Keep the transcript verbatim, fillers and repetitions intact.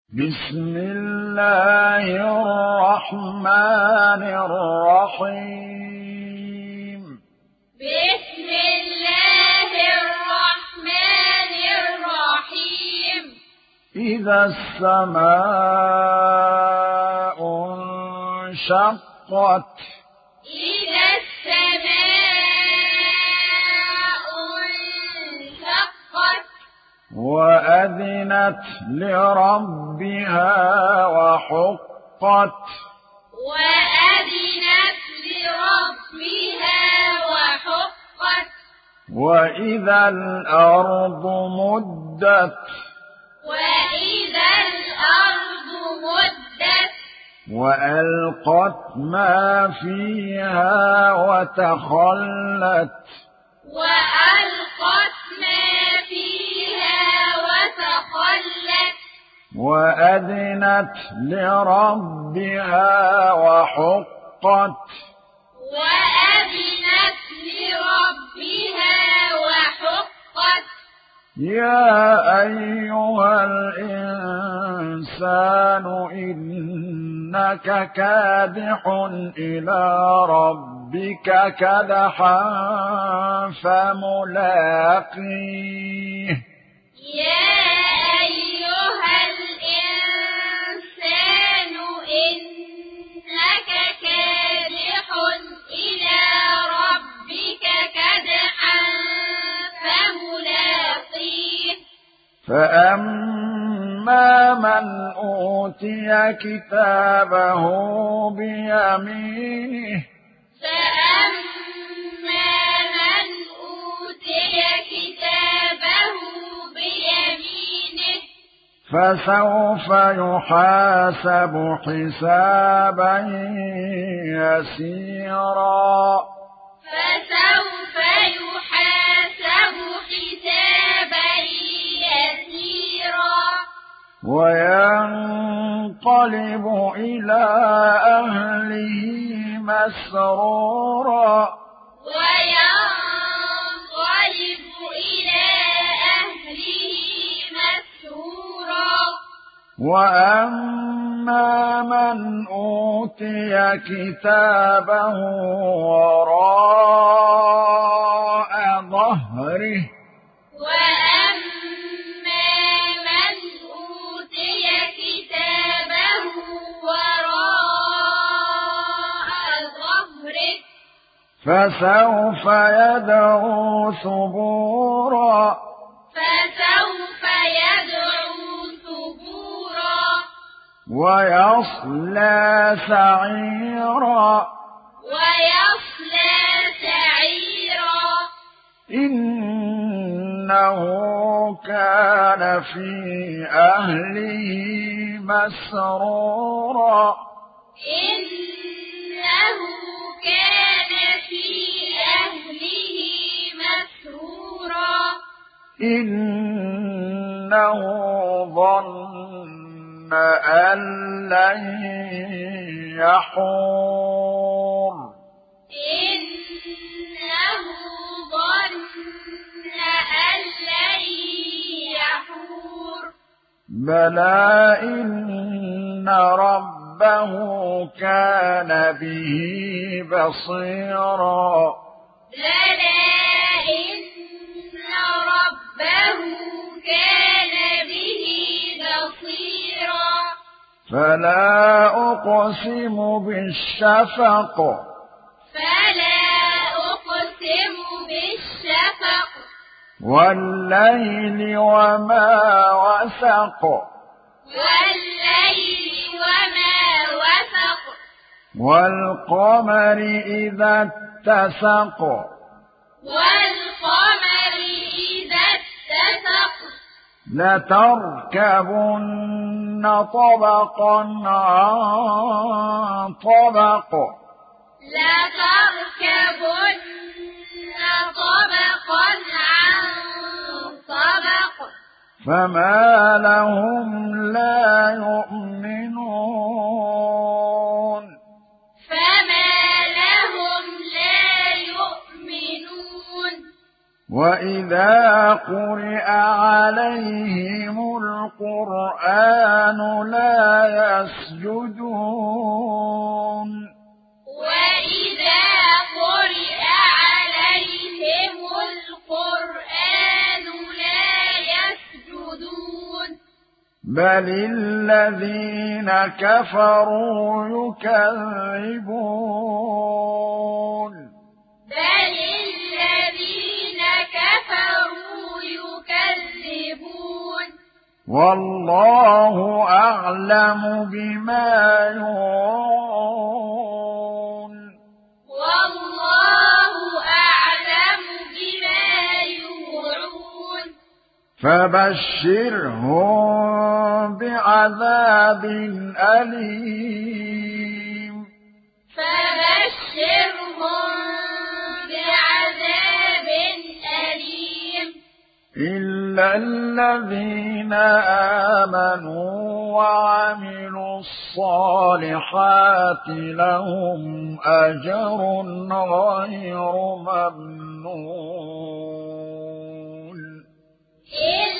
بسم الله الرحمن الرحيم بسم الله الرحمن الرحيم إذا السماء انشقت إذا السماء انشقت وأذنت لربها وحقت وأذنت لربها وحقت وإذا الأرض مدت وإذا الأرض مدت وألقت ما فيها وتخلت وألقت ما فيها وتخلت وأذنت لربها وحقت وأذنت لربها وحقت يا أيها الإنسان إنك كادح إلى ربك كدحا فملاقيه يا أيها الإنسان إنك كادح إلى ربك كدحا فملاقيه فأما من أوتي كتابه بيمينه فأما من أوتي كتابه بيمينه فسوف يحاسب حسابا يسيرا فسوف يحاسب حسابا يسيرا وينقلب إلى أهله مسرورا وينقلب إلى أهله مسرورا وأما من أوتي كتابه وراء ظهره وأما من أوتي كتابه وراء ظهره فسوف يدعو ثبورا فسوف يدعو ثبورا ويصلى سعيرا ويصلى سعيرا إنه كان في أهله مسرورا إنه كان في أهله مسرورا إنه ظن أن لن يحور إنه ظن أن لن يحور بلى إن ربه كان به بصيرا بلى إن ربه كان به بصيرا فلا أقسم بالشفق فلا أقسم بالشفق والليل وما وسق والليل وما وسق والقمر إذا اتسق والقمر إذا اتسق لتركبن طبقا عن طبق لتركبن طبقا عن طبق فما لهم لا يؤمنون فما لهم لا يؤمنون وإذا قرئ عليهم القرآن لا يسجدون وإذا قرئ عليهم القرآن لا يسجدون بل الذين كفروا يكذبون بل الذين كفروا يكذبون والله أعلم بما يوعون والله أعلم بما يوعون فبشرهم بعذاب أليم فبشرهم بعذاب أليم إلا الذين آمنوا وعملوا الصالحات لهم أجر غير ممنون إلا